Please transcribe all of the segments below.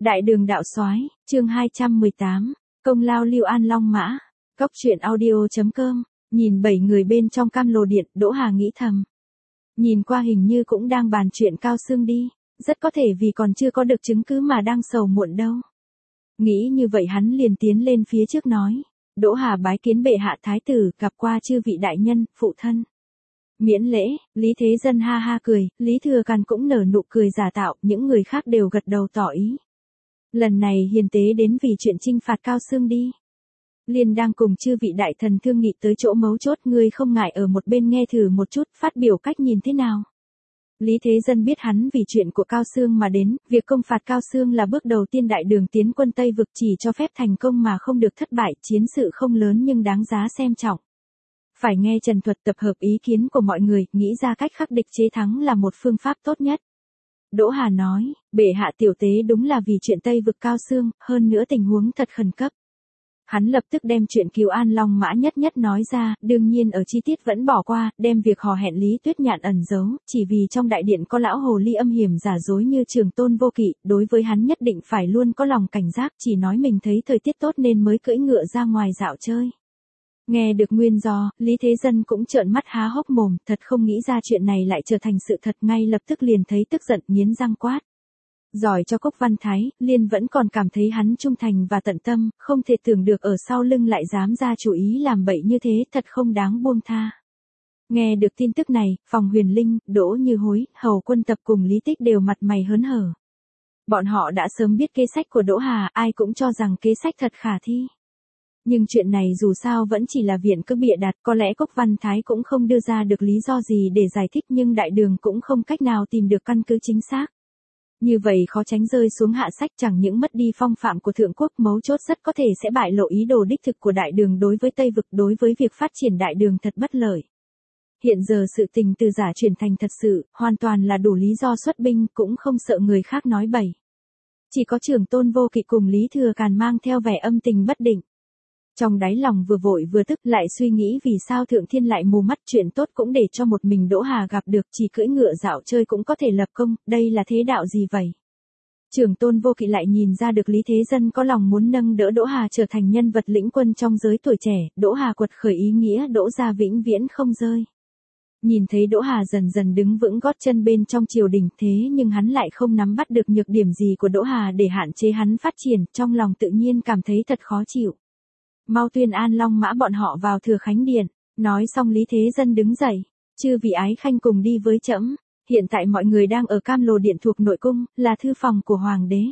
Đại đường đạo soái, chương 218, công lao Lưu An Long Mã. Cốc truyện audio.com, nhìn 7 người bên trong cam lồ điện, Đỗ Hà nghĩ thầm. Nhìn qua hình như cũng đang bàn chuyện Cao Xương đi, rất có thể vì còn chưa có được chứng cứ mà đang sầu muộn đâu. Nghĩ như vậy hắn liền tiến lên phía trước nói, Đỗ Hà bái kiến bệ hạ thái tử, gặp qua chư vị đại nhân, phụ thân. Miễn lễ, Lý Thế Dân ha ha cười, Lý Thừa Càn cũng nở nụ cười giả tạo, những người khác đều gật đầu tỏ ý. Lần này hiền tế đến vì chuyện chinh phạt Cao Xương đi. Liên đang cùng chư vị đại thần thương nghị tới chỗ mấu chốt, ngươi không ngại ở một bên nghe thử một chút, phát biểu cách nhìn thế nào. Lý Thế Dân biết hắn vì chuyện của Cao Xương mà đến, việc công phạt Cao Xương là bước đầu tiên đại đường tiến quân Tây Vực, chỉ cho phép thành công mà không được thất bại, chiến sự không lớn nhưng đáng giá xem trọng. Phải nghe trần thuật tập hợp ý kiến của mọi người, nghĩ ra cách khắc địch chế thắng là một phương pháp tốt nhất. Đỗ Hà nói, bệ hạ tiểu tế đúng là vì chuyện Tây Vực Cao Xương, hơn nữa tình huống thật khẩn cấp. Hắn lập tức đem chuyện cứu An Long Mã nhất nói ra, đương nhiên ở chi tiết vẫn bỏ qua, đem việc hò hẹn Lý Tuyết Nhạn ẩn giấu, chỉ vì trong đại điện có lão hồ ly âm hiểm giả dối như Trường Tôn Vô Kỵ, đối với hắn nhất định phải luôn có lòng cảnh giác, chỉ nói mình thấy thời tiết tốt nên mới cưỡi ngựa ra ngoài dạo chơi. Nghe được nguyên do, Lý Thế Dân cũng trợn mắt há hốc mồm, thật không nghĩ ra chuyện này lại trở thành sự thật, ngay lập tức liền thấy tức giận, nghiến răng quát. Giỏi cho Cốc Văn Thái, Liên vẫn còn cảm thấy hắn trung thành và tận tâm, không thể tưởng được ở sau lưng lại dám ra chủ ý làm bậy như thế, thật không đáng buông tha. Nghe được tin tức này, Phòng Huyền Linh, Đỗ Như Hối, Hầu Quân Tập cùng Lý Tích đều mặt mày hớn hở. Bọn họ đã sớm biết kế sách của Đỗ Hà, ai cũng cho rằng kế sách thật khả thi. Nhưng chuyện này dù sao vẫn chỉ là viện cứ bịa đặt, có lẽ Cốc Văn Thái cũng không đưa ra được lý do gì để giải thích, nhưng đại đường cũng không cách nào tìm được căn cứ chính xác. Như vậy khó tránh rơi xuống hạ sách, chẳng những mất đi phong phạm của thượng quốc, mấu chốt rất có thể sẽ bại lộ ý đồ đích thực của đại đường đối với Tây Vực, đối với việc phát triển đại đường thật bất lợi. Hiện giờ sự tình từ giả chuyển thành thật sự, hoàn toàn là đủ lý do xuất binh, cũng không sợ người khác nói bậy. Chỉ có Trường Tôn Vô Kỵ cùng Lý Thừa Càn mang theo vẻ âm tình bất định. Trong đáy lòng vừa vội vừa tức, lại suy nghĩ vì sao Thượng Thiên lại mù mắt, chuyện tốt cũng để cho một mình Đỗ Hà gặp được, chỉ cưỡi ngựa dạo chơi cũng có thể lập công, đây là thế đạo gì vậy? Trường Tôn Vô Kỵ lại nhìn ra được Lý Thế Dân có lòng muốn nâng đỡ Đỗ Hà trở thành nhân vật lĩnh quân trong giới tuổi trẻ, Đỗ Hà quật khởi ý nghĩa Đỗ gia vĩnh viễn không rơi. Nhìn thấy Đỗ Hà dần dần đứng vững gót chân bên trong triều đình, thế nhưng hắn lại không nắm bắt được nhược điểm gì của Đỗ Hà để hạn chế hắn phát triển, trong lòng tự nhiên cảm thấy thật khó chịu. Mau tuyên An Long Mã bọn họ vào Thừa Khánh Điện. Nói xong Lý Thế Dân đứng dậy. Chư vị ái khanh cùng đi với trẫm. Hiện tại mọi người đang ở Cam Lồ Điện thuộc nội cung, là thư phòng của Hoàng đế.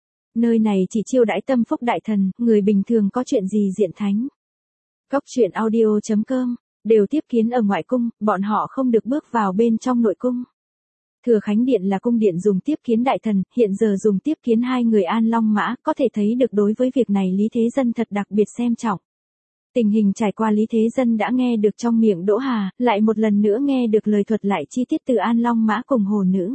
Nơi này chỉ chiêu đãi tâm phúc đại thần, người bình thường có chuyện gì diện thánh. Cốc truyện audio.com, đều tiếp kiến ở ngoại cung, bọn họ không được bước vào bên trong nội cung. Thừa Khánh Điện là cung điện dùng tiếp kiến đại thần, hiện giờ dùng tiếp kiến hai người An Long Mã, có thể thấy được đối với việc này Lý Thế Dân thật đặc biệt xem trọng. Tình hình trải qua Lý Thế Dân đã nghe được trong miệng Đỗ Hà, lại một lần nữa nghe được lời thuật lại chi tiết từ An Long Mã cùng hồ nữ.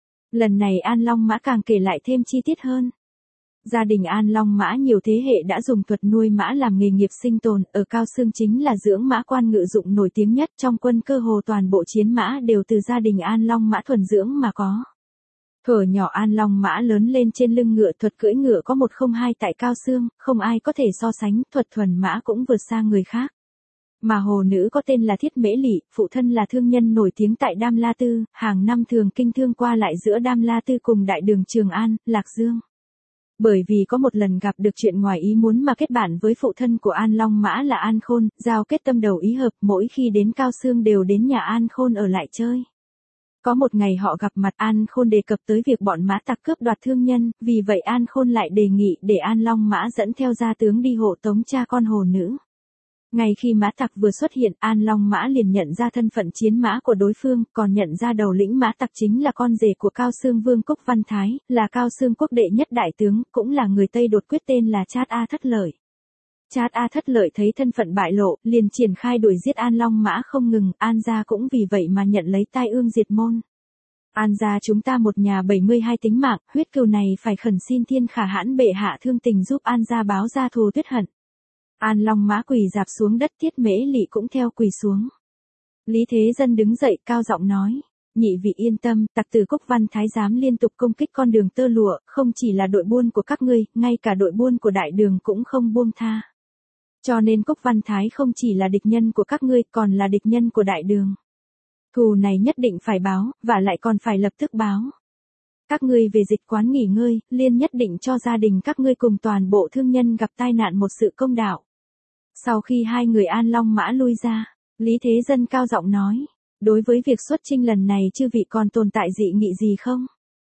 Lần này An Long Mã càng kể lại thêm chi tiết hơn. Gia đình An Long Mã nhiều thế hệ đã dùng thuật nuôi mã làm nghề nghiệp sinh tồn, ở Cao Xương chính là dưỡng mã quan ngự dụng nổi tiếng nhất, trong quân cơ hồ toàn bộ chiến mã đều từ gia đình An Long Mã thuần dưỡng mà có. Thuở nhỏ An Long Mã lớn lên trên lưng ngựa, thuật cưỡi ngựa có 102 tại Cao Xương, không ai có thể so sánh, thuật thuần mã cũng vượt xa người khác. Mà hồ nữ có tên là Thiết Mễ Lị, phụ thân là thương nhân nổi tiếng tại Đam La Tư, hàng năm thường kinh thương qua lại giữa Đam La Tư cùng đại đường Trường An, Lạc Dương. Bởi vì có một lần gặp được chuyện ngoài ý muốn mà kết bạn với phụ thân của An Long Mã là An Khôn, giao kết tâm đầu ý hợp, mỗi khi đến Cao Xương đều đến nhà An Khôn ở lại chơi. Có một ngày họ gặp mặt, An Khôn đề cập tới việc bọn mã tặc cướp đoạt thương nhân, vì vậy An Khôn lại đề nghị để An Long Mã dẫn theo gia tướng đi hộ tống cha con hồ nữ. Ngay khi mã tặc vừa xuất hiện, An Long Mã liền nhận ra thân phận chiến mã của đối phương, còn nhận ra đầu lĩnh mã tặc chính là con rể của Cao Xương Vương Cốc Văn Thái, là Cao Xương quốc đệ nhất đại tướng, cũng là người Tây đột quyết tên là Chát A Thất Lợi. Chát A Thất Lợi thấy thân phận bại lộ, liền triển khai đuổi giết An Long Mã không ngừng, An gia cũng vì vậy mà nhận lấy tai ương diệt môn. An gia chúng ta một nhà 72 tính mạng, huyết cừu này phải khẩn xin thiên khả hãn bệ hạ thương tình giúp An gia báo ra thù tuyết hận. An Long Mã quỳ dạp xuống đất, Thiết Mễ Lị cũng theo quỳ xuống. Lý Thế Dân đứng dậy cao giọng nói, Nhị vị yên tâm, tặc tử Cúc Văn Thái dám liên tục công kích con đường tơ lụa, không chỉ là đội buôn của các ngươi, ngay cả đội buôn của đại đường cũng không buông tha. Cho nên Cúc Văn Thái không chỉ là địch nhân của các ngươi, còn là địch nhân của đại đường. Thù này nhất định phải báo, và lại còn phải lập tức báo. Các ngươi về dịch quán nghỉ ngơi, liên nhất định cho gia đình các ngươi cùng toàn bộ thương nhân gặp tai nạn một sự công đạo. Sau khi hai người An Long Mã lui ra, Lý Thế Dân cao giọng nói, đối với việc xuất chinh lần này chư vị còn tồn tại dị nghị gì không?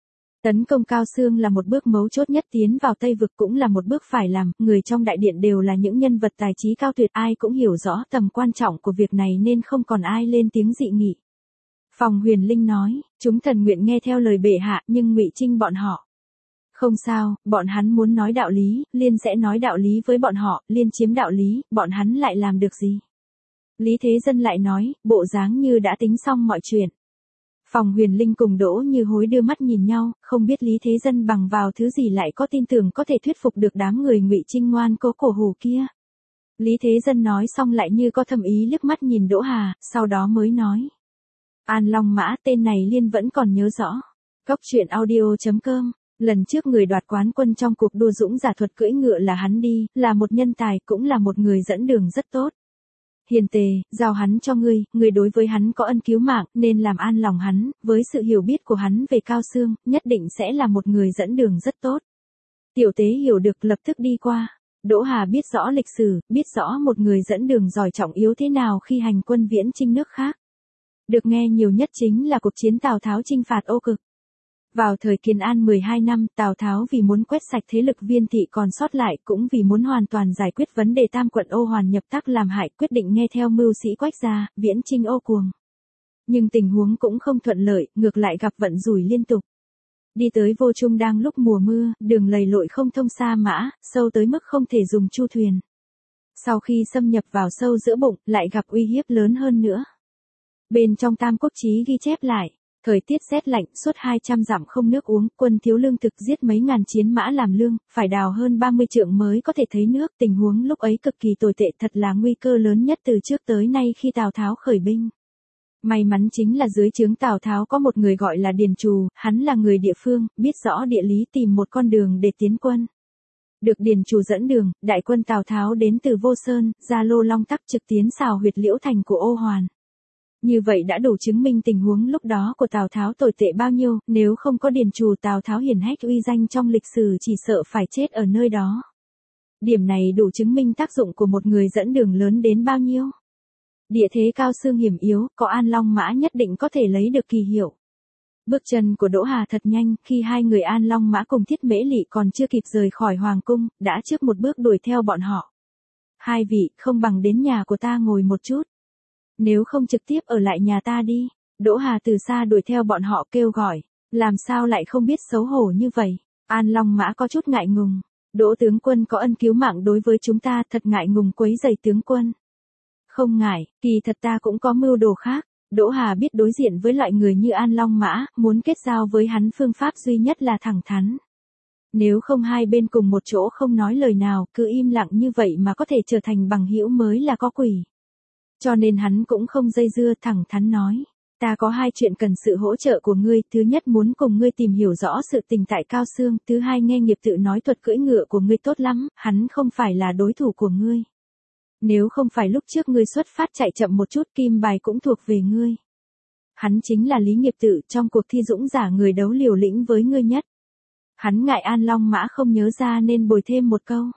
Tấn công Cao Xương là một bước mấu chốt nhất tiến vào Tây Vực, cũng là một bước phải làm, người trong đại điện đều là những nhân vật tài trí cao tuyệt, ai cũng hiểu rõ tầm quan trọng của việc này nên không còn ai lên tiếng dị nghị. Phòng Huyền Linh nói, chúng thần nguyện nghe theo lời bệ hạ, nhưng Ngụy Trinh bọn họ. Không sao, bọn hắn muốn nói đạo lý, Liên sẽ nói đạo lý với bọn họ, Liên chiếm đạo lý, bọn hắn lại làm được gì? Lý Thế Dân lại nói, bộ dáng như đã tính xong mọi chuyện. Phòng Huyền Linh cùng Đỗ Như Hối đưa mắt nhìn nhau, không biết Lý Thế Dân bằng vào thứ gì lại có tin tưởng có thể thuyết phục được đám người Ngụy Trinh ngoan cố cổ hủ kia. Lý Thế Dân nói xong lại như có thâm ý liếc mắt nhìn Đỗ Hà, sau đó mới nói. An Long Mã, tên này Liên vẫn còn nhớ rõ. Cốc truyện audio.com. Lần trước người đoạt quán quân trong cuộc đua dũng giả thuật cưỡi ngựa là hắn đi, là một nhân tài, cũng là một người dẫn đường rất tốt. Hiền Tề, giao hắn cho ngươi đối với hắn có ân cứu mạng, nên làm an lòng hắn, với sự hiểu biết của hắn về Cao Xương, nhất định sẽ là một người dẫn đường rất tốt. Tiểu Tế hiểu được, lập tức đi qua. Đỗ Hà biết rõ lịch sử, biết rõ một người dẫn đường giỏi trọng yếu thế nào khi hành quân viễn chinh nước khác. Được nghe nhiều nhất chính là cuộc chiến Tào Tháo chinh phạt Ô Cực. Vào thời Kiến An 12 năm, Tào Tháo vì muốn quét sạch thế lực Viên thị còn sót lại, cũng vì muốn hoàn toàn giải quyết vấn đề tam quận Ô Hoàn nhập tác làm hại, quyết định nghe theo mưu sĩ Quách gia, viễn chinh Ô Cuồng. Nhưng tình huống cũng không thuận lợi, ngược lại gặp vận rủi liên tục. Đi tới Vô Trung đang lúc mùa mưa, đường lầy lội không thông sa mã, sâu tới mức không thể dùng chu thuyền. Sau khi xâm nhập vào sâu giữa bụng, lại gặp uy hiếp lớn hơn nữa. Bên trong Tam Quốc Chí ghi chép lại, thời tiết rét lạnh, suốt 200 dặm không nước uống, quân thiếu lương thực, giết mấy ngàn chiến mã làm lương, phải đào hơn 30 trượng mới có thể thấy nước, tình huống lúc ấy cực kỳ tồi tệ, thật là nguy cơ lớn nhất từ trước tới nay khi Tào Tháo khởi binh. May mắn chính là dưới trướng Tào Tháo có một người gọi là Điền Trù, hắn là người địa phương, biết rõ địa lý, tìm một con đường để tiến quân. Được Điền Trù dẫn đường, đại quân Tào Tháo đến từ Vô Sơn, ra Lô Long Tắc trực tiến xào huyệt Liễu Thành của Ô Hoàn. Như vậy đã đủ chứng minh tình huống lúc đó của Tào Tháo tồi tệ bao nhiêu, nếu không có Điền Trù Tào Tháo hiển hách uy danh trong lịch sử chỉ sợ phải chết ở nơi đó. Điểm này đủ chứng minh tác dụng của một người dẫn đường lớn đến bao nhiêu. Địa thế Cao Xương hiểm yếu, có An Long Mã nhất định có thể lấy được kỳ hiệu. Bước chân của Đỗ Hà thật nhanh, khi hai người An Long Mã cùng Thiết Mễ Lị còn chưa kịp rời khỏi Hoàng cung, đã trước một bước đuổi theo bọn họ. Hai vị, không bằng đến nhà của ta ngồi một chút. Nếu không trực tiếp ở lại nhà ta đi. Đỗ Hà từ xa đuổi theo bọn họ kêu gọi. Làm sao lại không biết xấu hổ như vậy? An Long Mã có chút ngại ngùng. Đỗ tướng quân có ân cứu mạng đối với chúng ta, thật ngại ngùng quấy rầy tướng quân. Không ngại, kỳ thật ta cũng có mưu đồ khác. Đỗ Hà biết đối diện với loại người như An Long Mã, muốn kết giao với hắn phương pháp duy nhất là thẳng thắn. Nếu không hai bên cùng một chỗ không nói lời nào, cứ im lặng như vậy mà có thể trở thành bằng hữu mới là có quỷ. Cho nên hắn cũng không dây dưa, thẳng thắn nói. Ta có hai chuyện cần sự hỗ trợ của ngươi, thứ nhất muốn cùng ngươi tìm hiểu rõ sự tình tại Cao Xương, thứ hai nghe nghiệp tự nói thuật cưỡi ngựa của ngươi tốt lắm, hắn không phải là đối thủ của ngươi. Nếu không phải lúc trước ngươi xuất phát chạy chậm một chút, kim bài cũng thuộc về ngươi. Hắn chính là Lý Nghiệp Tự, trong cuộc thi dũng giả người đấu liều lĩnh với ngươi nhất. Hắn ngại An Long Mã không nhớ ra nên bồi thêm một câu.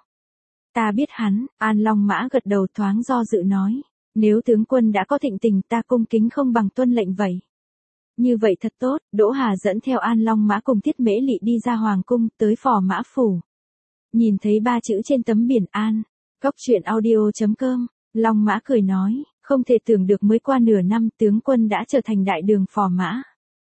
Ta biết hắn. An Long Mã gật đầu, thoáng do dự nói. Nếu tướng quân đã có thịnh tình, ta cung kính không bằng tuân lệnh vậy. Như vậy thật tốt. Đỗ Hà dẫn theo An Long Mã cùng Thiết Mễ Lị đi ra Hoàng cung, tới Phò Mã Phủ. Nhìn thấy ba chữ trên tấm biển An. Cốc truyện audio.com. Long Mã cười nói, không thể tưởng được mới qua nửa năm tướng quân đã trở thành đại đường Phò Mã.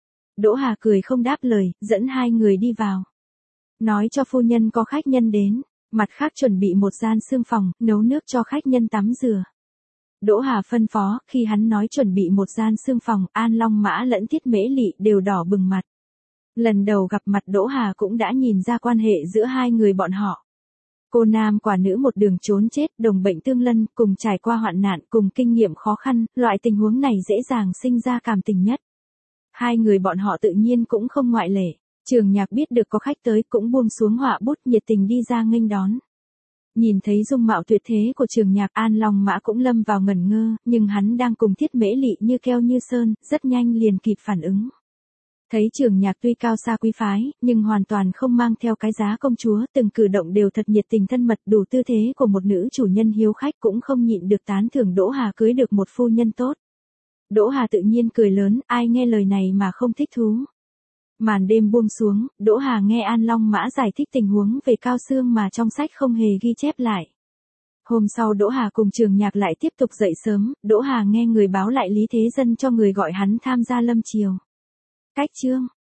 Đỗ Hà cười không đáp lời, dẫn hai người đi vào. Nói cho phu nhân có khách nhân đến, mặt khác chuẩn bị một gian xương phòng, nấu nước cho khách nhân tắm rửa. Đỗ Hà phân phó, khi hắn nói chuẩn bị một gian xương phòng, An Long Mã lẫn Thiết Mễ Lị đều đỏ bừng mặt. Lần đầu gặp mặt Đỗ Hà cũng đã nhìn ra quan hệ giữa hai người bọn họ. Cô nam quả nữ một đường trốn chết, đồng bệnh tương lân, cùng trải qua hoạn nạn, cùng kinh nghiệm khó khăn, loại tình huống này dễ dàng sinh ra cảm tình nhất. Hai người bọn họ tự nhiên cũng không ngoại lệ. Trường Nhạc biết được có khách tới cũng buông xuống họa bút nhiệt tình đi ra nghênh đón. Nhìn thấy dung mạo tuyệt thế của Trường Nhạc, An Long Mã cũng lâm vào ngẩn ngơ, nhưng hắn đang cùng Thiết Mễ Lị như keo như sơn, rất nhanh liền kịp phản ứng. Thấy Trường Nhạc tuy cao xa quý phái, nhưng hoàn toàn không mang theo cái giá công chúa, từng cử động đều thật nhiệt tình thân mật, đủ tư thế của một nữ chủ nhân hiếu khách, cũng không nhịn được tán thưởng Đỗ Hà cưới được một phu nhân tốt. Đỗ Hà tự nhiên cười lớn, ai nghe lời này mà không thích thú. Màn đêm buông xuống, Đỗ Hà nghe An Long Mã giải thích tình huống về Cao Xương mà trong sách không hề ghi chép lại. Hôm sau Đỗ Hà cùng Trường Nhạc lại tiếp tục dậy sớm, Đỗ Hà nghe người báo lại Lý Thế Dân cho người gọi hắn tham gia lâm triều. Cách chương